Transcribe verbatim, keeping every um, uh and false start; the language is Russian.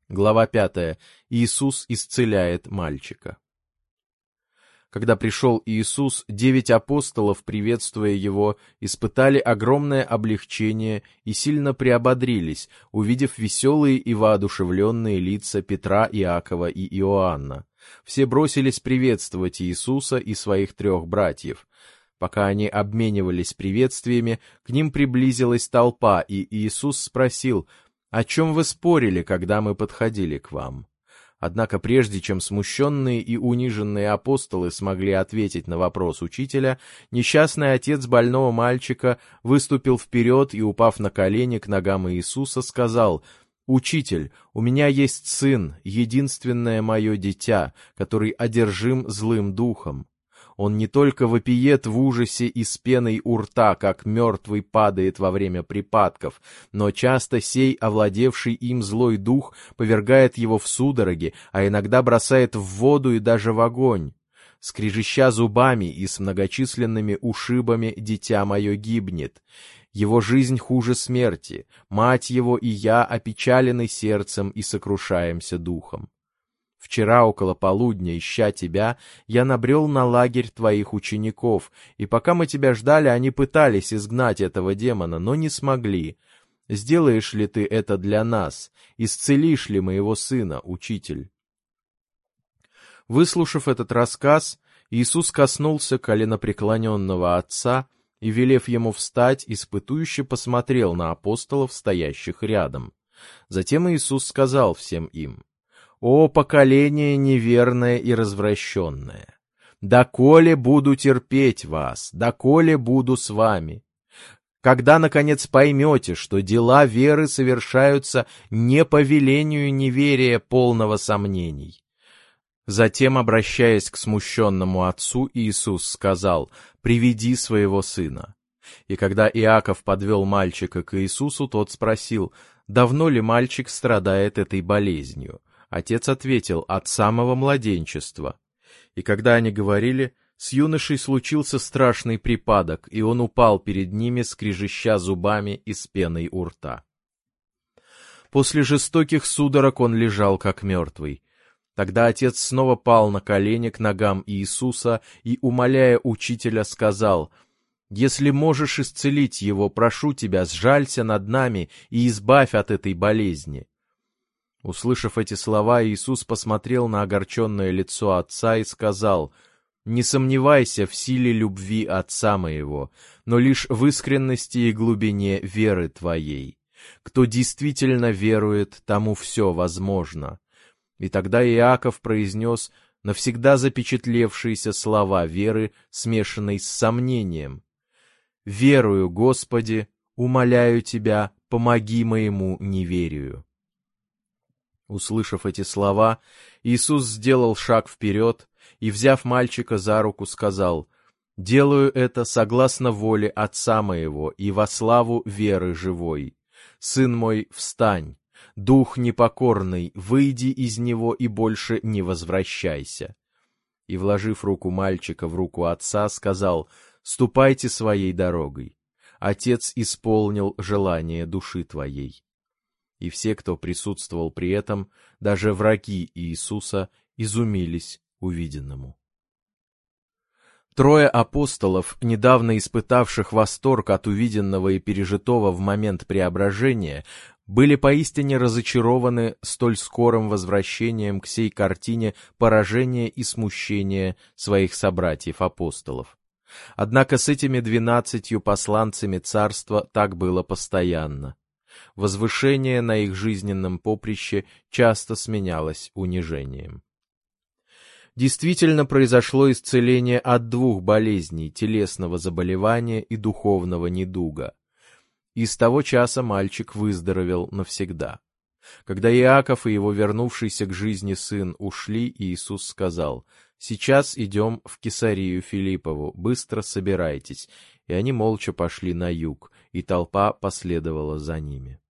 Глава пятая. Иисус исцеляет мальчика. Когда пришел Иисус, девять апостолов, приветствуя Его, испытали огромное облегчение и сильно приободрились, увидев веселые и воодушевленные лица Петра, Иакова и Иоанна. Все бросились приветствовать Иисуса и своих трех братьев. Пока они обменивались приветствиями, к ним приблизилась толпа, и Иисус спросил: «О чем вы спорили, когда мы подходили к вам?» Однако прежде чем смущенные и униженные апостолы смогли ответить на вопрос учителя, несчастный отец больного мальчика выступил вперед и, упав на колени к ногам Иисуса, сказал: «Учитель, у меня есть сын, единственное мое дитя, который одержим злым духом. Он не только вопиет в ужасе и с пеной у рта, как мертвый падает во время припадков, но часто сей овладевший им злой дух повергает его в судороги, а иногда бросает в воду и даже в огонь. Скрежеща зубами и с многочисленными ушибами дитя мое гибнет. Его жизнь хуже смерти, мать его и я опечалены сердцем и сокрушаемся духом. Вчера около полудня, ища тебя, я набрел на лагерь твоих учеников, и пока мы тебя ждали, они пытались изгнать этого демона, но не смогли. Сделаешь ли ты это для нас? Исцелишь ли моего сына, учитель?» Выслушав этот рассказ, Иисус коснулся коленопреклоненного отца и, велев ему встать, испытующе посмотрел на апостолов, стоящих рядом. Затем Иисус сказал всем им: «О, поколение неверное и развращенное! Доколе буду терпеть вас, доколе буду с вами? Когда, наконец, поймете, что дела веры совершаются не по велению неверия, полного сомнений?» Затем, обращаясь к смущенному отцу, Иисус сказал: «Приведи своего сына». И когда Иаков подвел мальчика к Иисусу, тот спросил: «Давно ли мальчик страдает этой болезнью?» Отец ответил: «От самого младенчества». И когда они говорили, с юношей случился страшный припадок, и он упал перед ними, скрежеща зубами и с пеной у рта. После жестоких судорог он лежал как мертвый. Тогда отец снова пал на колени к ногам Иисуса и, умоляя учителя, сказал: «Если можешь исцелить его, прошу тебя, сжалься над нами и избавь от этой болезни». Услышав эти слова, Иисус посмотрел на огорченное лицо отца и сказал: «Не сомневайся в силе любви отца моего, но лишь в искренности и глубине веры твоей. Кто действительно верует, тому все возможно». И тогда Иаков произнес навсегда запечатлевшиеся слова веры, смешанной с сомнением: «Верую, Господи, умоляю Тебя, помоги моему неверию». Услышав эти слова, Иисус сделал шаг вперед и, взяв мальчика за руку, сказал: «Делаю это согласно воле Отца моего и во славу веры живой. Сын мой, встань! Дух непокорный, выйди из него и больше не возвращайся». И, вложив руку мальчика в руку отца, сказал: «Ступайте своей дорогой. Отец исполнил желание души твоей». И все, кто присутствовал при этом, даже враги Иисуса, изумились увиденному. Трое апостолов, недавно испытавших восторг от увиденного и пережитого в момент преображения, были поистине разочарованы столь скорым возвращением к сей картине поражения и смущения своих собратьев-апостолов. Однако с этими двенадцатью посланцами царства так было постоянно. Возвышение на их жизненном поприще часто сменялось унижением. Действительно произошло исцеление от двух болезней: телесного заболевания и духовного недуга. И с того часа мальчик выздоровел навсегда. Когда Иаков и его вернувшийся к жизни сын ушли, Иисус сказал: «Сейчас идем в Кесарию Филиппову, быстро собирайтесь». И они молча пошли на юг, и толпа последовала за ними.